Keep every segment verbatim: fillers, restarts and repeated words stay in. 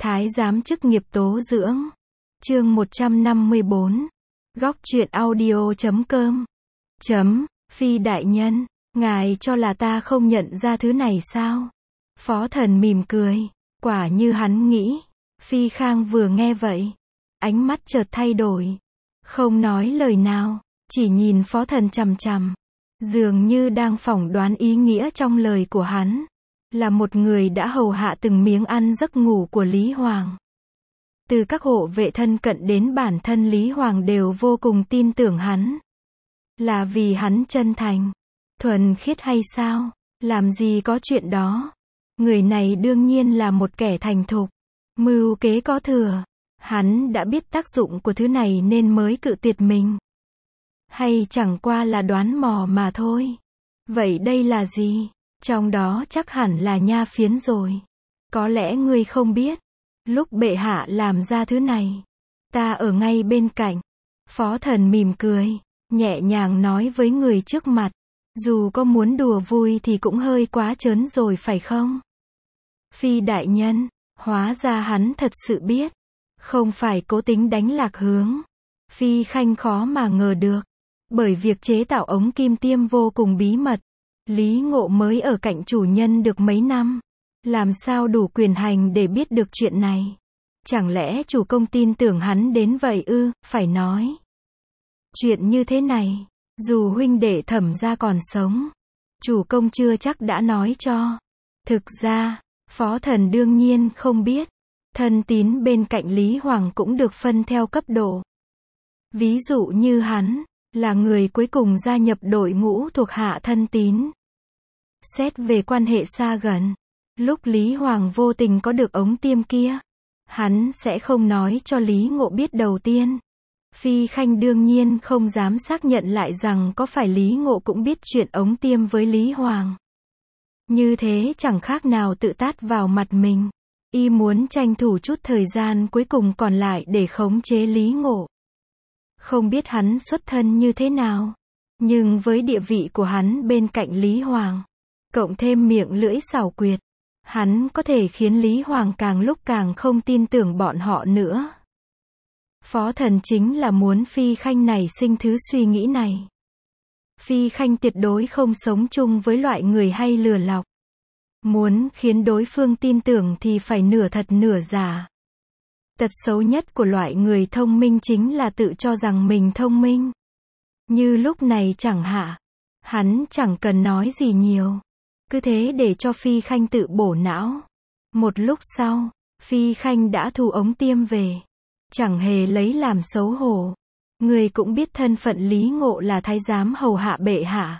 Thái giám chức nghiệp tố dưỡng. Chương một trăm năm mươi bốn. Góc truyện audio chấm com. Chấm, Phi đại nhân, ngài cho là ta không nhận ra thứ này sao? Phó Thần mỉm cười, quả như hắn nghĩ. Phi Khang vừa nghe vậy, ánh mắt chợt thay đổi, không nói lời nào, chỉ nhìn Phó Thần chằm chằm, dường như đang phỏng đoán ý nghĩa trong lời của hắn. Là một người đã hầu hạ từng miếng ăn giấc ngủ của Lý Hoàng. Từ các hộ vệ thân cận đến bản thân Lý Hoàng đều vô cùng tin tưởng hắn. Là vì hắn chân thành, thuần khiết hay sao? Làm gì có chuyện đó. Người này đương nhiên là một kẻ thành thục, mưu kế có thừa. Hắn đã biết tác dụng của thứ này nên mới cự tuyệt mình. Hay chẳng qua là đoán mò mà thôi. Vậy đây là gì? Trong đó chắc hẳn là nha phiến rồi. Có lẽ ngươi không biết. Lúc bệ hạ làm ra thứ này, ta ở ngay bên cạnh. Phó Thần mỉm cười, nhẹ nhàng nói với người trước mặt. Dù có muốn đùa vui thì cũng hơi quá trớn rồi phải không? Phi đại nhân, hóa ra hắn thật sự biết. Không phải cố tính đánh lạc hướng. Phi Khanh khó mà ngờ được. Bởi việc chế tạo ống kim tiêm vô cùng bí mật. Lý Ngộ mới ở cạnh chủ nhân được mấy năm. Làm sao đủ quyền hành để biết được chuyện này? Chẳng lẽ chủ công tin tưởng hắn đến vậy ư? Phải nói. Chuyện như thế này, dù huynh đệ Thẩm gia còn sống, chủ công chưa chắc đã nói cho. Thực ra, Phó Thần đương nhiên không biết. Thân tín bên cạnh Lý Hoàng cũng được phân theo cấp độ. Ví dụ như hắn, là người cuối cùng gia nhập đội ngũ thuộc hạ thân tín. Xét về quan hệ xa gần, lúc Lý Hoàng vô tình có được ống tiêm kia, hắn sẽ không nói cho Lý Ngộ biết đầu tiên. Phi Khanh đương nhiên không dám xác nhận lại rằng có phải Lý Ngộ cũng biết chuyện ống tiêm với Lý Hoàng. Như thế chẳng khác nào tự tát vào mặt mình. Y muốn tranh thủ chút thời gian cuối cùng còn lại để khống chế Lý Ngộ. Không biết hắn xuất thân như thế nào, nhưng với địa vị của hắn bên cạnh Lý Hoàng, cộng thêm miệng lưỡi xảo quyệt, hắn có thể khiến Lý Hoàng càng lúc càng không tin tưởng bọn họ nữa. Phó Thần chính là muốn Phi Khanh này sinh thứ suy nghĩ này. Phi Khanh tuyệt đối không sống chung với loại người hay lừa lọc. Muốn khiến đối phương tin tưởng thì phải nửa thật nửa giả. Tật xấu nhất của loại người thông minh chính là tự cho rằng mình thông minh. Như lúc này chẳng hạn, hắn chẳng cần nói gì nhiều. Cứ thế để cho Phi Khanh tự bổ não. Một lúc sau, Phi Khanh đã thu ống tiêm về. Chẳng hề lấy làm xấu hổ. Người cũng biết thân phận Lý Ngộ là thái giám hầu hạ bệ hạ.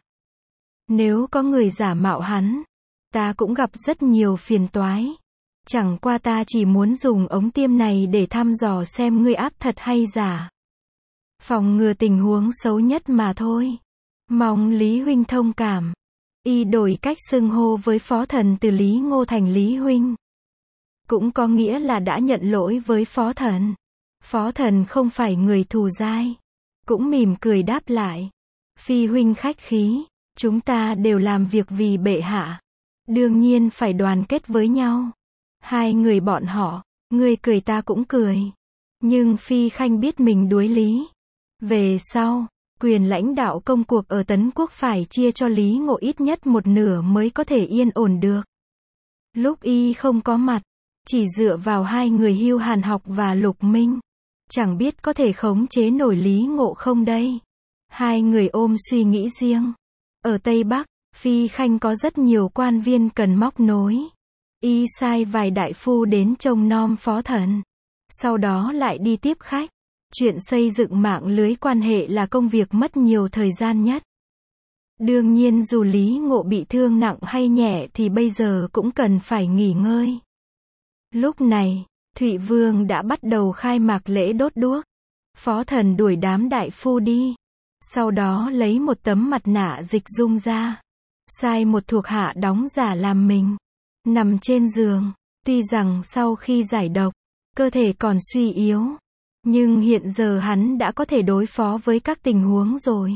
Nếu có người giả mạo hắn, ta cũng gặp rất nhiều phiền toái. Chẳng qua ta chỉ muốn dùng ống tiêm này để thăm dò xem ngươi áp thật hay giả. Phòng ngừa tình huống xấu nhất mà thôi. Mong Lý huynh thông cảm. Y đổi cách xưng hô với Phó Thần từ Lý Ngô thành Lý huynh. Cũng có nghĩa là đã nhận lỗi với Phó Thần. Phó Thần không phải người thù dai. Cũng mỉm cười đáp lại. Phi huynh khách khí. Chúng ta đều làm việc vì bệ hạ. Đương nhiên phải đoàn kết với nhau. Hai người bọn họ, ngươi cười ta cũng cười. Nhưng Phi Khanh biết mình đuối lý. Về sau, quyền lãnh đạo công cuộc ở Tấn Quốc phải chia cho Lý Ngộ ít nhất một nửa mới có thể yên ổn được. Lúc y không có mặt, chỉ dựa vào hai người Hưu Hàn Học và Lục Minh, chẳng biết có thể khống chế nổi Lý Ngộ không đây. Hai người ôm suy nghĩ riêng. Ở Tây Bắc, Phi Khanh có rất nhiều quan viên cần móc nối. Y sai vài đại phu đến trông nom Phó Thần. Sau đó lại đi tiếp khách. Chuyện xây dựng mạng lưới quan hệ là công việc mất nhiều thời gian nhất. Đương nhiên dù Lý Ngộ bị thương nặng hay nhẹ thì bây giờ cũng cần phải nghỉ ngơi. Lúc này, Thụy Vương đã bắt đầu khai mạc lễ đốt đuốc. Phó Thần đuổi đám đại phu đi. Sau đó lấy một tấm mặt nạ dịch dung ra. Sai một thuộc hạ đóng giả làm mình. Nằm trên giường. Tuy rằng sau khi giải độc, cơ thể còn suy yếu. Nhưng hiện giờ hắn đã có thể đối phó với các tình huống rồi.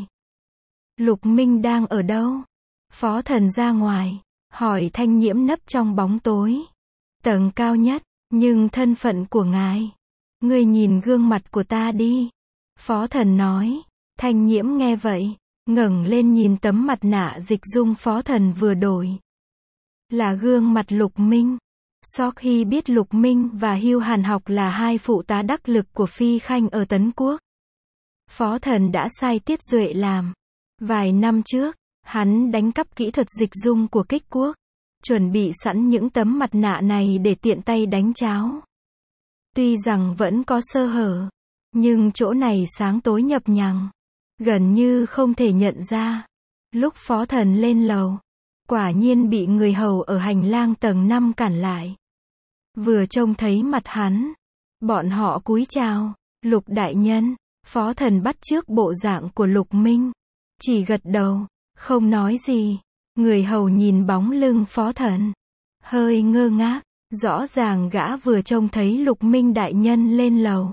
Lục Minh đang ở đâu? Phó Thần ra ngoài, hỏi Thanh Nhiễm nấp trong bóng tối. Tầng cao nhất, Nhưng thân phận của ngài, ngươi nhìn gương mặt của ta đi. Phó Thần nói. Thanh Nhiễm nghe vậy, ngẩng lên nhìn tấm mặt nạ dịch dung Phó Thần vừa đổi. Là gương mặt Lục Minh. Sau khi biết Lục Minh và Hưu Hàn Học là hai phụ tá đắc lực của Phi Khanh ở Tấn Quốc, Phó Thần đã sai Tiết Duệ làm. Vài năm trước, hắn đánh cắp kỹ thuật dịch dung của Kích Quốc, chuẩn bị sẵn những tấm mặt nạ này để tiện tay đánh cháo. Tuy rằng vẫn có sơ hở, nhưng chỗ này sáng tối nhập nhằng, gần như không thể nhận ra. Lúc Phó Thần lên lầu, quả nhiên bị người hầu ở hành lang tầng năm cản lại. Vừa trông thấy mặt hắn, bọn họ cúi chào. Lục đại nhân. Phó Thần bắt chước bộ dạng của Lục Minh, chỉ gật đầu, không nói gì. Người hầu nhìn bóng lưng Phó Thần, hơi ngơ ngác. Rõ ràng gã vừa trông thấy Lục Minh đại nhân lên lầu.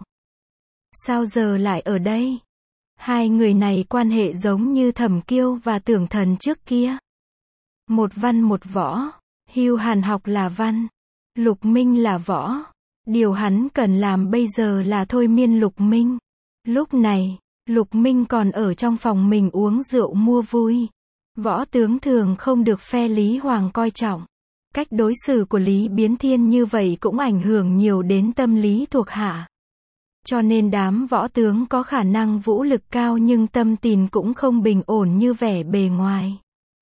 Sao giờ lại ở đây? Hai người này quan hệ giống như Thẩm Kiêu và Tưởng Thần trước kia. Một văn một võ. Hưu Hàn Học là văn, Lục Minh là võ. Điều hắn cần làm bây giờ là thôi miên Lục Minh. Lúc này, Lục Minh còn ở trong phòng mình uống rượu mua vui. Võ tướng thường không được phe Lý Hoàng coi trọng. Cách đối xử của Lý Biến Thiên như vậy cũng ảnh hưởng nhiều đến tâm lý thuộc hạ. Cho nên đám võ tướng có khả năng vũ lực cao nhưng tâm tình cũng không bình ổn như vẻ bề ngoài.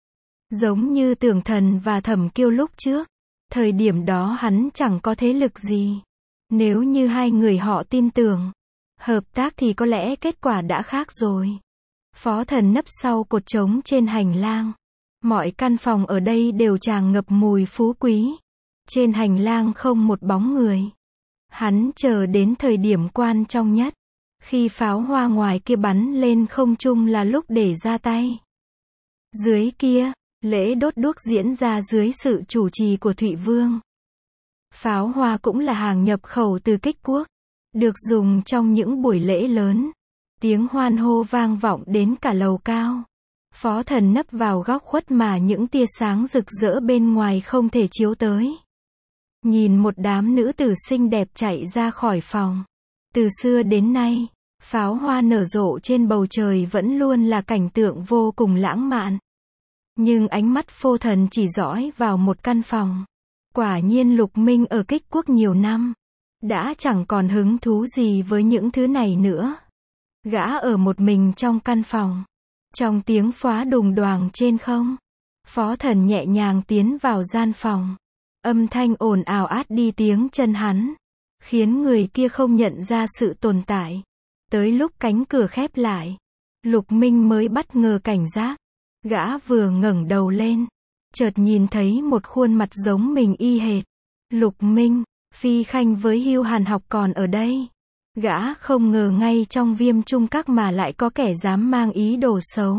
Giống như Tưởng Thần và Thẩm Kiêu lúc trước, thời điểm đó hắn chẳng có thế lực gì. Nếu như hai người họ tin tưởng, hợp tác thì có lẽ kết quả đã khác rồi. Phó Thần nấp sau cột trống trên hành lang. Mọi căn phòng ở đây đều tràn ngập mùi phú quý. Trên hành lang không một bóng người. Hắn chờ đến thời điểm quan trọng nhất. Khi pháo hoa ngoài kia bắn lên không trung là lúc để ra tay. Dưới kia, lễ đốt đuốc diễn ra dưới sự chủ trì của Thụy Vương. Pháo hoa cũng là hàng nhập khẩu từ Kích Quốc, được dùng trong những buổi lễ lớn. Tiếng hoan hô vang vọng đến cả lầu cao. Phó Thần nấp vào góc khuất mà những tia sáng rực rỡ bên ngoài không thể chiếu tới. Nhìn một đám nữ tử xinh đẹp chạy ra khỏi phòng. Từ xưa đến nay, pháo hoa nở rộ trên bầu trời vẫn luôn là cảnh tượng vô cùng lãng mạn. Nhưng ánh mắt Phó Thần chỉ dõi vào một căn phòng. Quả nhiên Lục Minh ở Kích Quốc nhiều năm, đã chẳng còn hứng thú gì với những thứ này nữa. Gã ở một mình trong căn phòng. Trong tiếng pháo đùng đoàng trên không, Phó Thần nhẹ nhàng tiến vào gian phòng. Âm thanh ồn ào át đi tiếng chân hắn, khiến người kia không nhận ra sự tồn tại. Tới lúc cánh cửa khép lại, Lục Minh mới bất ngờ cảnh giác. Gã vừa ngẩng đầu lên, chợt nhìn thấy một khuôn mặt giống mình y hệt. Lục Minh, Phi Khanh với Hưu Hàn Học còn ở đây. Gã không ngờ ngay trong Viêm Trung Các mà lại có kẻ dám mang ý đồ xấu.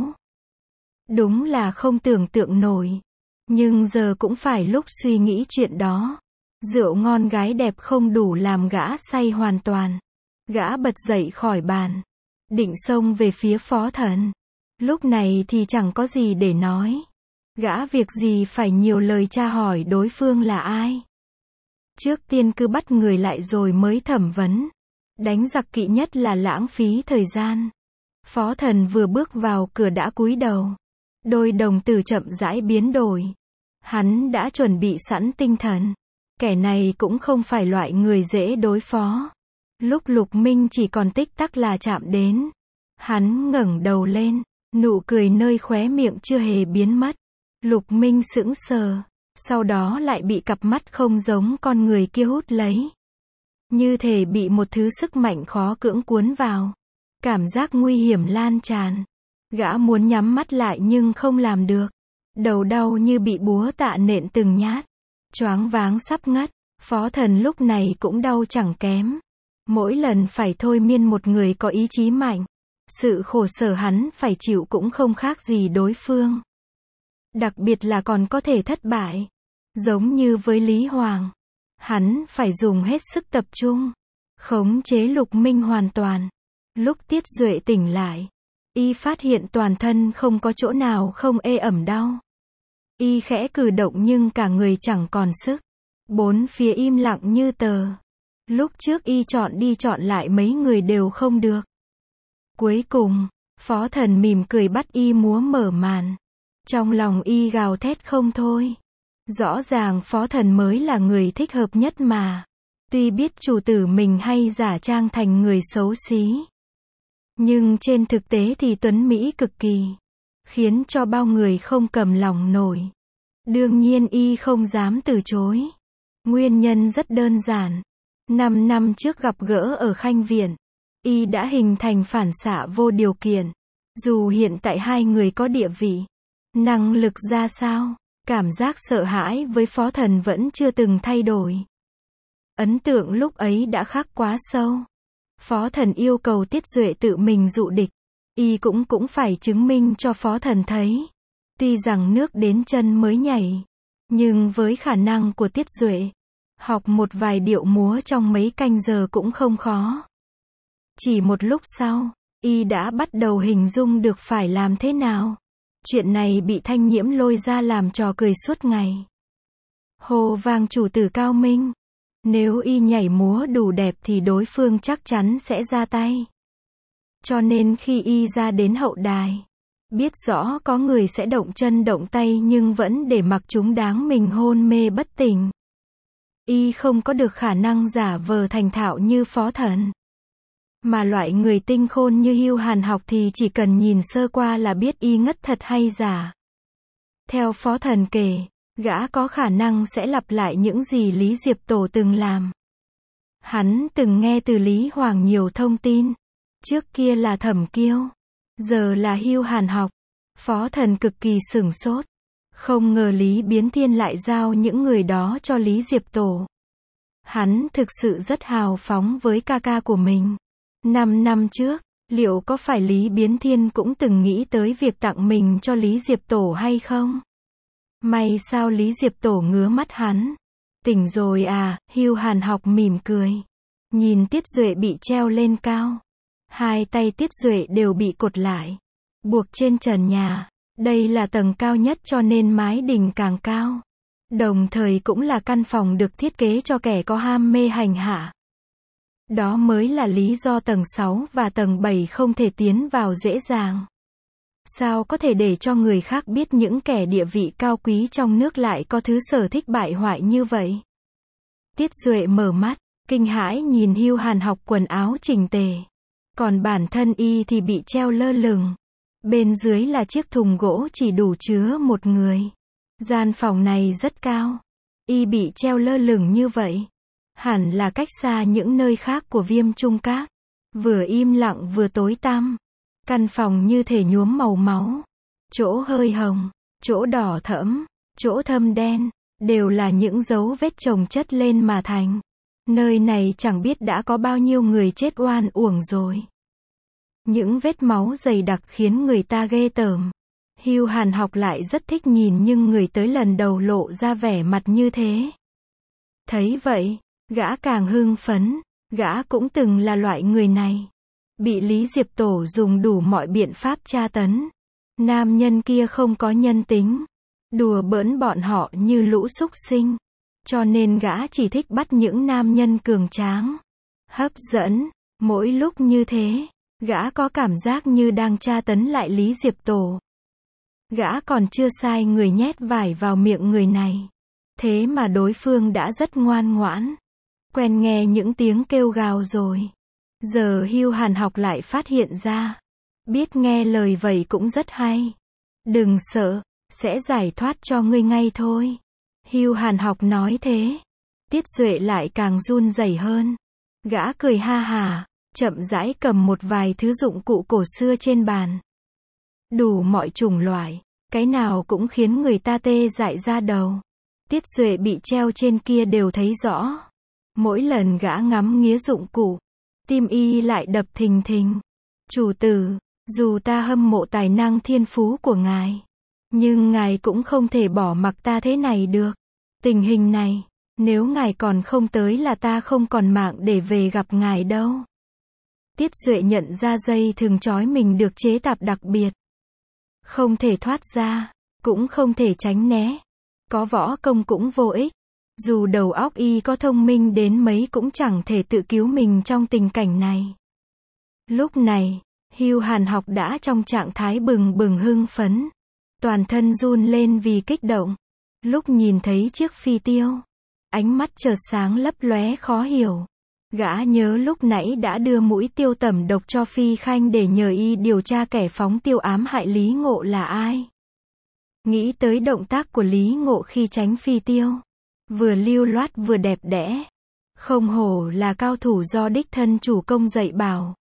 Đúng là không tưởng tượng nổi. Nhưng giờ cũng phải lúc suy nghĩ chuyện đó. Rượu ngon gái đẹp không đủ làm gã say hoàn toàn. Gã bật dậy khỏi bàn, định xông về phía Phó Thần. Lúc này thì chẳng có gì để nói. Gã việc gì phải nhiều lời tra hỏi đối phương là ai. Trước tiên cứ bắt người lại rồi mới thẩm vấn. Đánh giặc kỵ nhất là lãng phí thời gian. Phó Thần vừa bước vào cửa đã cúi đầu. Đôi đồng tử chậm rãi biến đổi. Hắn đã chuẩn bị sẵn tinh thần. Kẻ này cũng không phải loại người dễ đối phó. Lúc Lục Minh chỉ còn tích tắc là chạm đến, hắn ngẩng đầu lên, nụ cười nơi khóe miệng chưa hề biến mất. Lục Minh sững sờ, sau đó lại bị cặp mắt không giống con người kia hút lấy. Như thể bị một thứ sức mạnh khó cưỡng cuốn vào. Cảm giác nguy hiểm lan tràn. Gã muốn nhắm mắt lại nhưng không làm được. Đầu đau như bị búa tạ nện từng nhát. Choáng váng sắp ngất. Phó Thần lúc này cũng đau chẳng kém. Mỗi lần phải thôi miên một người có ý chí mạnh, sự khổ sở hắn phải chịu cũng không khác gì đối phương. Đặc biệt là còn có thể thất bại. Giống như với Lý Hoàng, hắn phải dùng hết sức tập trung, khống chế Lục Minh hoàn toàn. Lúc Tiết Duệ tỉnh lại, y phát hiện toàn thân không có chỗ nào không ê ẩm đau. Y khẽ cử động nhưng cả người chẳng còn sức. Bốn phía im lặng như tờ. Lúc trước y chọn đi chọn lại mấy người đều không được. Cuối cùng, Phó Thần mỉm cười bắt y múa mở màn. Trong lòng y gào thét không thôi. Rõ ràng Phó Thần mới là người thích hợp nhất mà. Tuy biết chủ tử mình hay giả trang thành người xấu xí, nhưng trên thực tế thì tuấn Mỹ cực kỳ, khiến cho bao người không cầm lòng nổi. Đương nhiên y không dám từ chối. Nguyên nhân rất đơn giản. Năm năm trước gặp gỡ ở Khanh Viện, y đã hình thành phản xạ vô điều kiện. Dù hiện tại hai người có địa vị, năng lực ra sao, cảm giác sợ hãi với Phó Thần vẫn chưa từng thay đổi. Ấn tượng lúc ấy đã khắc quá sâu. Phó Thần yêu cầu Tiết Duệ tự mình dụ địch. Y cũng cũng phải chứng minh cho Phó Thần thấy. Tuy rằng nước đến chân mới nhảy, nhưng với khả năng của Tiết Duệ, học một vài điệu múa trong mấy canh giờ cũng không khó. Chỉ một lúc sau, y đã bắt đầu hình dung được phải làm thế nào. Chuyện này bị Thanh Nhiễm lôi ra làm trò cười suốt ngày. Hồ vang chủ tử cao minh. Nếu y nhảy múa đủ đẹp thì đối phương chắc chắn sẽ ra tay. Cho nên khi y ra đến hậu đài, biết rõ có người sẽ động chân động tay nhưng vẫn để mặc chúng đáng mình hôn mê bất tỉnh. Y không có được khả năng giả vờ thành thạo như Phó Thần. Mà loại người tinh khôn như Hưu Hàn Học thì chỉ cần nhìn sơ qua là biết y ngất thật hay giả. Theo Phó Thần kể, gã có khả năng sẽ lặp lại những gì Lý Diệp Tổ từng làm. Hắn từng nghe từ Lý Hoàng nhiều thông tin. Trước kia là Thẩm Kiêu, giờ là Hưu Hàn Học. Phó Thần cực kỳ sửng sốt. Không ngờ Lý Biến Thiên lại giao những người đó cho Lý Diệp Tổ. Hắn thực sự rất hào phóng với ca ca của mình. Năm năm trước, liệu có phải Lý Biến Thiên cũng từng nghĩ tới việc tặng mình cho Lý Diệp Tổ hay không? May sao Lý Diệp Tổ ngứa mắt hắn. Tỉnh rồi à, Hưu Hàn Học mỉm cười. Nhìn Tiết Duệ bị treo lên cao. Hai tay Tiết Duệ đều bị cột lại, buộc trên trần nhà. Đây là tầng cao nhất cho nên mái đình càng cao. Đồng thời cũng là căn phòng được thiết kế cho kẻ có ham mê hành hạ. Đó mới là lý do tầng sáu và tầng bảy không thể tiến vào dễ dàng. Sao có thể để cho người khác biết những kẻ địa vị cao quý trong nước lại có thứ sở thích bại hoại như vậy? Tiết Duệ mở mắt, kinh hãi nhìn Hưu Hàn Học quần áo chỉnh tề. Còn bản thân y thì bị treo lơ lửng. Bên dưới là chiếc thùng gỗ chỉ đủ chứa một người. Gian phòng này rất cao. Y bị treo lơ lửng như vậy. Hẳn là cách xa những nơi khác của Viêm Trung Các. Vừa im lặng vừa tối tăm. Căn phòng như thể nhuốm màu máu. Chỗ hơi hồng, chỗ đỏ thẫm, chỗ thâm đen, đều là những dấu vết chồng chất lên mà thành. Nơi này chẳng biết đã có bao nhiêu người chết oan uổng rồi. Những vết máu dày đặc khiến người ta ghê tởm. Hưu Hàn Học lại rất thích nhìn nhưng người tới lần đầu lộ ra vẻ mặt như thế. Thấy vậy, gã càng hưng phấn. Gã cũng từng là loại người này. Bị Lý Diệp Tổ dùng đủ mọi biện pháp tra tấn. Nam nhân kia không có nhân tính. Đùa bỡn bọn họ như lũ súc sinh. Cho nên gã chỉ thích bắt những nam nhân cường tráng, hấp dẫn. Mỗi lúc như thế, gã có cảm giác như đang tra tấn lại Lý Diệp Tổ. Gã còn chưa sai người nhét vải vào miệng người này. Thế mà đối phương đã rất ngoan ngoãn. Quen nghe những tiếng kêu gào rồi. Giờ Hưu Hàn Học lại phát hiện ra. Biết nghe lời vậy cũng rất hay. Đừng sợ, sẽ giải thoát cho ngươi ngay thôi. Hưu Hàn Học nói thế. Tiết Duệ lại càng run rẩy hơn. Gã cười ha hả, chậm rãi cầm một vài thứ dụng cụ cổ xưa trên bàn. Đủ mọi chủng loại, cái nào cũng khiến người ta tê dại da đầu. Tiết Duệ bị treo trên kia đều thấy rõ. Mỗi lần gã ngắm nghía dụng cụ, tim y lại đập thình thình. Chủ tử, dù ta hâm mộ tài năng thiên phú của ngài, nhưng ngài cũng không thể bỏ mặc ta thế này được. Tình hình này, nếu ngài còn không tới là ta không còn mạng để về gặp ngài đâu. Tiết Duệ nhận ra dây thừng trói mình được chế tạp đặc biệt. Không thể thoát ra, cũng không thể tránh né. Có võ công cũng vô ích. Dù đầu óc y có thông minh đến mấy cũng chẳng thể tự cứu mình trong tình cảnh này. Lúc này, Hưu Hàn Học đã trong trạng thái bừng bừng hưng phấn. Toàn thân run lên vì kích động. Lúc nhìn thấy chiếc phi tiêu, ánh mắt chợt sáng lấp lóe khó hiểu. Gã nhớ lúc nãy đã đưa mũi tiêu tẩm độc cho Phi Khanh để nhờ y điều tra kẻ phóng tiêu ám hại Lý Ngộ là ai. Nghĩ tới động tác của Lý Ngộ khi tránh phi tiêu. Vừa lưu loát vừa đẹp đẽ. Không hổ là cao thủ do đích thân chủ công dạy bảo.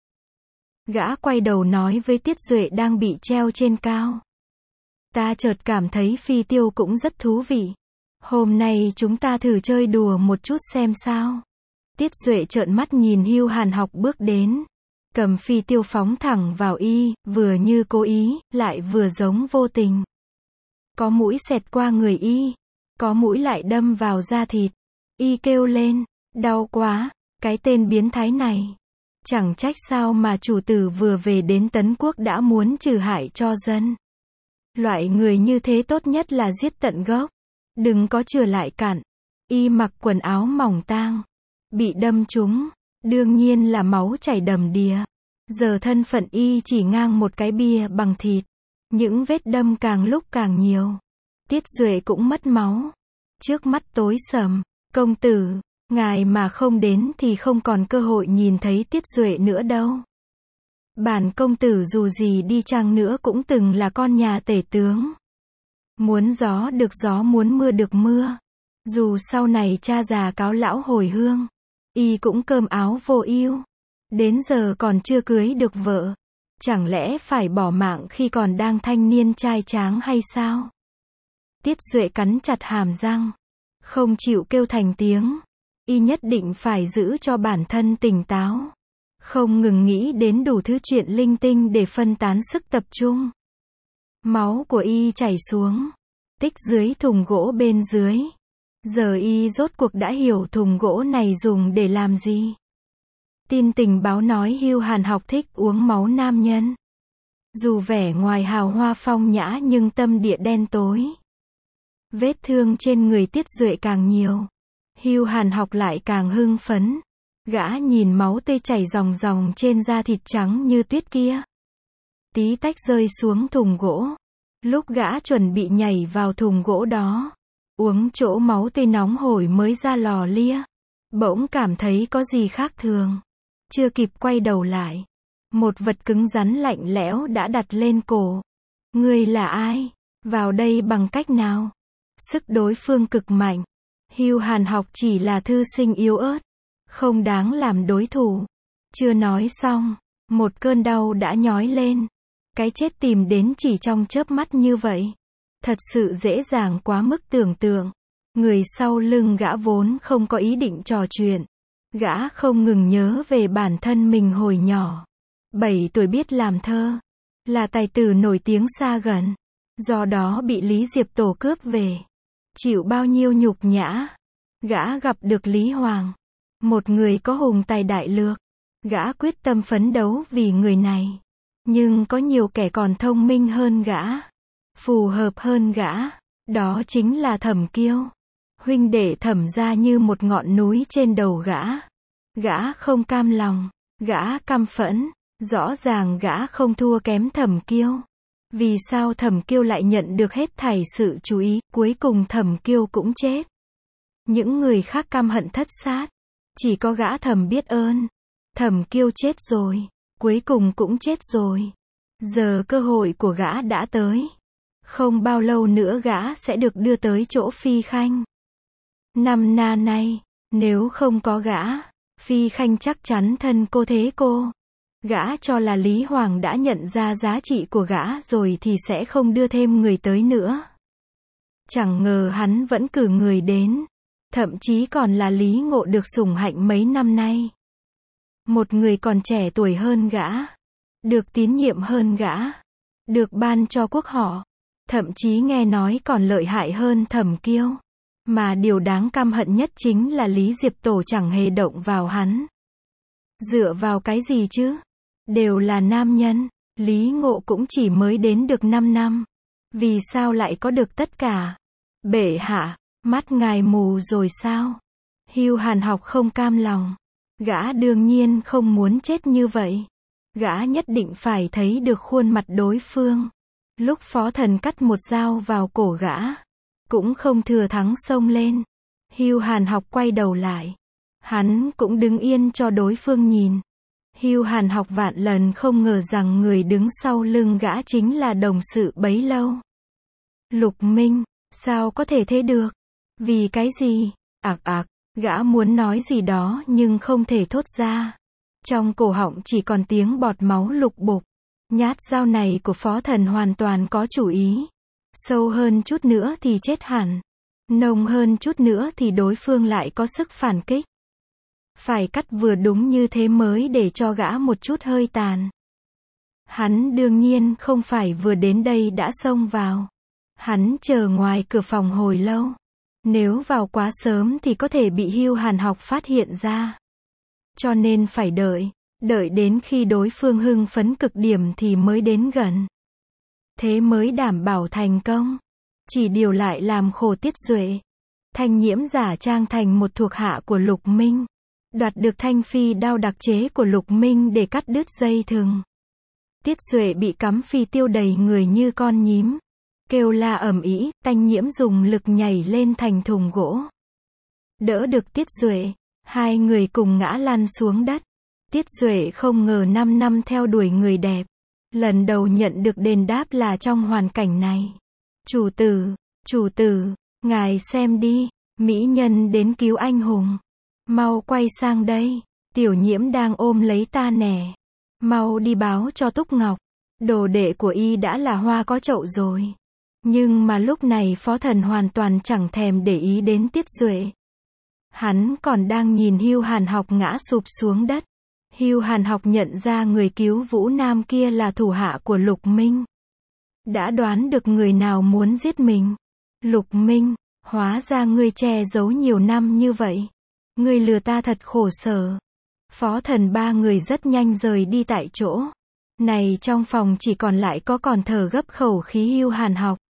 Gã quay đầu nói với Tiết Duệ đang bị treo trên cao. Ta chợt cảm thấy phi tiêu cũng rất thú vị. Hôm nay chúng ta thử chơi đùa một chút xem sao. Tiết Duệ trợn mắt nhìn Hưu Hàn Học bước đến. Cầm phi tiêu phóng thẳng vào y, vừa như cố ý, lại vừa giống vô tình. Có mũi xẹt qua người y. Có mũi lại đâm vào da thịt. Y kêu lên, đau quá, cái tên biến thái này. Chẳng trách sao mà chủ tử vừa về đến Tấn Quốc đã muốn trừ hại cho dân. Loại người như thế tốt nhất là giết tận gốc. Đừng có chừa lại cặn. Y mặc quần áo mỏng tang. Bị đâm trúng. Đương nhiên là máu chảy đầm đìa. Giờ thân phận y chỉ ngang một cái bia bằng thịt. Những vết đâm càng lúc càng nhiều. Tiết Duệ cũng mất máu. Trước mắt tối sầm. Công tử, ngài mà không đến thì không còn cơ hội nhìn thấy Tiết Duệ nữa đâu. Bản công tử dù gì đi chăng nữa cũng từng là con nhà tể tướng. Muốn gió được gió, muốn mưa được mưa. Dù sau này cha già cáo lão hồi hương, y cũng cơm áo vô ưu. Đến giờ còn chưa cưới được vợ. Chẳng lẽ phải bỏ mạng khi còn đang thanh niên trai tráng hay sao? Tiết Duệ cắn chặt hàm răng. Không chịu kêu thành tiếng. Y nhất định phải giữ cho bản thân tỉnh táo. Không ngừng nghĩ đến đủ thứ chuyện linh tinh để phân tán sức tập trung. Máu của y chảy xuống. Tích dưới thùng gỗ bên dưới. Giờ y rốt cuộc đã hiểu thùng gỗ này dùng để làm gì. Tin tình báo nói Hưu Hàn Học thích uống máu nam nhân. Dù vẻ ngoài hào hoa phong nhã nhưng tâm địa đen tối. Vết thương trên người Tiết Duệ càng nhiều. Hưu Hàn Học lại càng hưng phấn. Gã nhìn máu tươi chảy ròng ròng trên da thịt trắng như tuyết kia. Tí tách rơi xuống thùng gỗ. Lúc gã chuẩn bị nhảy vào thùng gỗ đó, uống chỗ máu tươi nóng hổi mới ra lò lia, bỗng cảm thấy có gì khác thường. Chưa kịp quay đầu lại, một vật cứng rắn lạnh lẽo đã đặt lên cổ. Ngươi là ai? Vào đây bằng cách nào? Sức đối phương cực mạnh. Hưu Hàn Học chỉ là thư sinh yếu ớt, không đáng làm đối thủ. Chưa nói xong, một cơn đau đã nhói lên. Cái chết tìm đến chỉ trong chớp mắt như vậy. Thật sự dễ dàng quá mức tưởng tượng. Người sau lưng gã vốn không có ý định trò chuyện. Gã không ngừng nhớ về bản thân mình hồi nhỏ. Bảy tuổi biết làm thơ. Là tài tử nổi tiếng xa gần. Do đó bị Lý Diệp Tổ cướp về. Chịu bao nhiêu nhục nhã. Gã gặp được Lý Hoàng. Một người có hùng tài đại lược. Gã quyết tâm phấn đấu vì người này. Nhưng có nhiều kẻ còn thông minh hơn gã. Phù hợp hơn gã. Đó chính là Thẩm Kiêu. Huynh đệ Thẩm ra như một ngọn núi trên đầu gã. Gã không cam lòng. Gã căm phẫn. Rõ ràng gã không thua kém Thẩm Kiêu. Vì sao Thẩm Kiêu lại nhận được hết thảy sự chú ý, cuối cùng Thẩm Kiêu cũng chết. Những người khác căm hận thất sát. Chỉ có gã Thẩm biết ơn. Thẩm Kiêu chết rồi. Cuối cùng cũng chết rồi. Giờ cơ hội của gã đã tới. Không bao lâu nữa gã sẽ được đưa tới chỗ Phi Khanh. Năm na nay, nếu không có gã, Phi Khanh chắc chắn thân cô thế cô. Gã cho là Lý Hoàng đã nhận ra giá trị của gã rồi thì sẽ không đưa thêm người tới nữa. Chẳng ngờ hắn vẫn cử người đến. Thậm chí còn là Lý Ngộ được sủng hạnh mấy năm nay. Một người còn trẻ tuổi hơn gã. Được tín nhiệm hơn gã. Được ban cho quốc họ. Thậm chí nghe nói còn lợi hại hơn Thẩm Kiêu. Mà điều đáng căm hận nhất chính là Lý Diệp Tổ chẳng hề động vào hắn. Dựa vào cái gì chứ? Đều là nam nhân. Lý Ngộ cũng chỉ mới đến được năm năm. Vì sao lại có được tất cả? Bệ hạ, Mắt ngài mù rồi sao? Hưu Hàn Học không cam lòng. Gã đương nhiên không muốn chết như vậy. Gã nhất định phải thấy được khuôn mặt đối phương. Lúc phó thần cắt một dao vào cổ gã, cũng không thừa thắng xông lên. Hưu Hàn Học quay đầu lại. Hắn cũng đứng yên cho đối phương nhìn. Hưu Hàn Học vạn lần không ngờ rằng người đứng sau lưng gã chính là đồng sự bấy lâu. Lục Minh, sao có thể thế được? Vì cái gì? Ạc ạc, gã muốn nói gì đó nhưng không thể thốt ra. Trong cổ họng chỉ còn tiếng bọt máu lục bục. Nhát dao này của phó thần hoàn toàn có chủ ý. Sâu hơn chút nữa thì chết hẳn. Nông hơn chút nữa thì đối phương lại có sức phản kích. Phải cắt vừa đúng như thế mới để cho gã một chút hơi tàn. Hắn đương nhiên không phải vừa đến đây đã xông vào. Hắn chờ ngoài cửa phòng hồi lâu. Nếu vào quá sớm thì có thể bị Hưu Hàn Học phát hiện ra. Cho nên phải đợi. Đợi đến khi đối phương hưng phấn cực điểm thì mới đến gần. Thế mới đảm bảo thành công. Chỉ điều lại làm khổ Tiết Duệ. Thanh Nhiễm giả trang thành một thuộc hạ của Lục Minh. Đoạt được thanh phi đao đặc chế của Lục Minh để cắt đứt dây thừng. Tiết Duệ bị cắm phi tiêu đầy người như con nhím. Kêu la ầm ĩ, Thanh Nhiễm dùng lực nhảy lên thành thùng gỗ. Đỡ được Tiết Duệ, hai người cùng ngã lăn xuống đất. Tiết Duệ không ngờ năm năm theo đuổi người đẹp. Lần đầu nhận được đền đáp là trong hoàn cảnh này. Chủ tử, chủ tử, ngài xem đi, mỹ nhân đến cứu anh hùng. Mau quay sang đây, Tiểu Nhiễm đang ôm lấy ta nè. Mau đi báo cho Túc Ngọc. Đồ đệ của y đã là hoa có chậu rồi. Nhưng mà lúc này phó thần hoàn toàn chẳng thèm để ý đến Tiết Duệ. Hắn còn đang nhìn Hưu Hàn Học ngã sụp xuống đất. Hưu Hàn Học nhận ra người cứu Vũ Nam kia là thủ hạ của Lục Minh. Đã đoán được người nào muốn giết mình. Lục Minh, hóa ra ngươi che giấu nhiều năm như vậy. Ngươi lừa ta thật khổ sở. Phó thần ba người rất nhanh rời đi tại chỗ. Này trong phòng chỉ còn lại có còn thở gấp khẩu khí Hưu Hàn Học.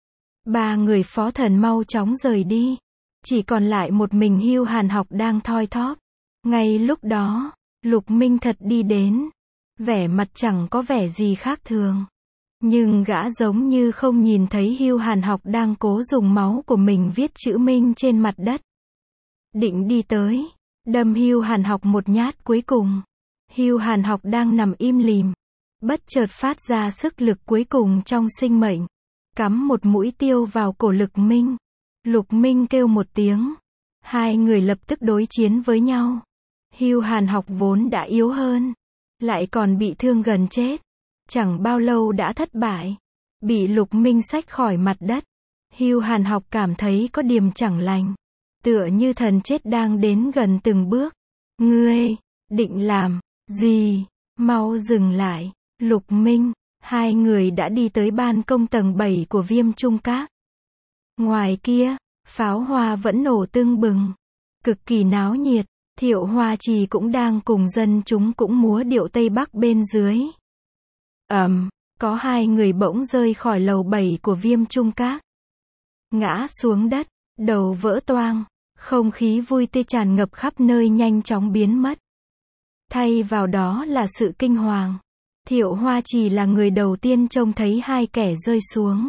Ba người phó thần mau chóng rời đi. Chỉ còn lại một mình Hưu Hàn Học đang thoi thóp. Ngay lúc đó, Lục Minh thật đi đến. Vẻ mặt chẳng có vẻ gì khác thường. Nhưng gã giống như không nhìn thấy Hưu Hàn Học đang cố dùng máu của mình viết chữ Minh trên mặt đất. Định đi tới, đâm Hưu Hàn Học một nhát cuối cùng. Hưu Hàn Học đang nằm im lìm. Bất chợt phát ra sức lực cuối cùng trong sinh mệnh. Cắm một mũi tiêu vào cổ Lục Minh. Lục Minh kêu một tiếng. Hai người lập tức đối chiến với nhau. Hưu Hàn Học vốn đã yếu hơn. Lại còn bị thương gần chết. Chẳng bao lâu đã thất bại. Bị Lục Minh xách khỏi mặt đất. Hưu Hàn Học cảm thấy có điểm chẳng lành. Tựa như thần chết đang đến gần từng bước. Ngươi, định làm gì? Mau dừng lại. Lục Minh, hai người đã đi tới ban công tầng bảy của Viêm Trung Các. Ngoài kia, pháo hoa vẫn nổ tưng bừng. Cực kỳ náo nhiệt. Thiệu Hoa Trì cũng đang cùng dân chúng cũng múa điệu Tây Bắc bên dưới. Ầm, um, có hai người bỗng rơi khỏi lầu bảy của Viêm Trung Các. Ngã xuống đất, đầu vỡ toang, không khí vui tươi tràn ngập khắp nơi nhanh chóng biến mất. Thay vào đó là sự kinh hoàng. Thiệu Hoa Trì là người đầu tiên trông thấy hai kẻ rơi xuống.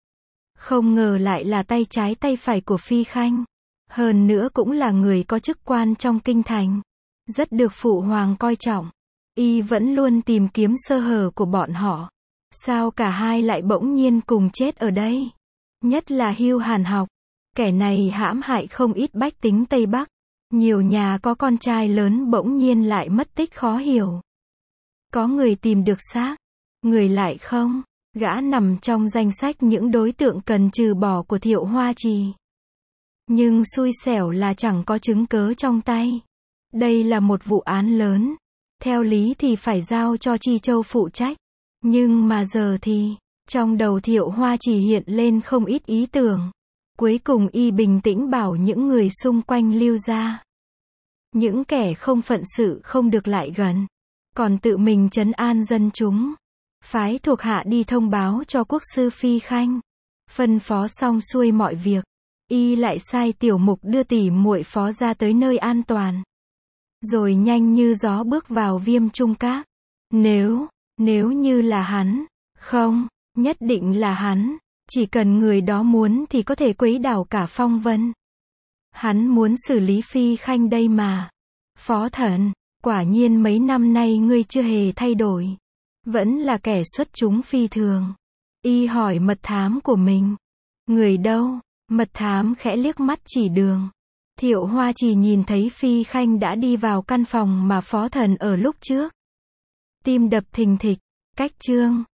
Không ngờ lại là tay trái tay phải của Phi Khanh. Hơn nữa cũng là người có chức quan trong kinh thành. Rất được phụ hoàng coi trọng. Y vẫn luôn tìm kiếm sơ hở của bọn họ. Sao cả hai lại bỗng nhiên cùng chết ở đây? Nhất là Hưu Hàn Học. Kẻ này hãm hại không ít bách tính Tây Bắc. Nhiều nhà có con trai lớn bỗng nhiên lại mất tích khó hiểu. Có người tìm được xác, người lại không. Gã nằm trong danh sách những đối tượng cần trừ bỏ của Thiệu Hoa Trì. Nhưng xui xẻo là chẳng có chứng cớ trong tay. Đây là một vụ án lớn. Theo lý thì phải giao cho Chi Châu phụ trách. Nhưng mà giờ thì, trong đầu Thiệu Hoa Trì hiện lên không ít ý tưởng. Cuối cùng y bình tĩnh bảo những người xung quanh lưu ra. Những kẻ không phận sự không được lại gần. Còn tự mình trấn an dân chúng. Phái thuộc hạ đi thông báo cho quốc sư Phi Khanh. Phân phó xong xuôi mọi việc. Y lại sai tiểu mục đưa tỷ muội Phó ra tới nơi an toàn. Rồi nhanh như gió bước vào Viêm Trung Các. Nếu, nếu như là hắn, không, nhất định là hắn, chỉ cần người đó muốn thì có thể quấy đảo cả phong vân. Hắn muốn xử lý Phi Khanh đây mà. Phó Thần, quả nhiên mấy năm nay ngươi chưa hề thay đổi. Vẫn là kẻ xuất chúng phi thường. Y hỏi mật thám của mình. Người đâu? Mật thám khẽ liếc mắt chỉ đường. Thiệu Hoa chỉ nhìn thấy Phi Khanh đã đi vào căn phòng mà Phó Thần ở lúc trước. Tim đập thình thịch. Cách chương